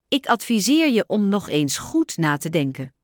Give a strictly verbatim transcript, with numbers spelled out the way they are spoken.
Ik adviseer je om nog eens goed na te denken.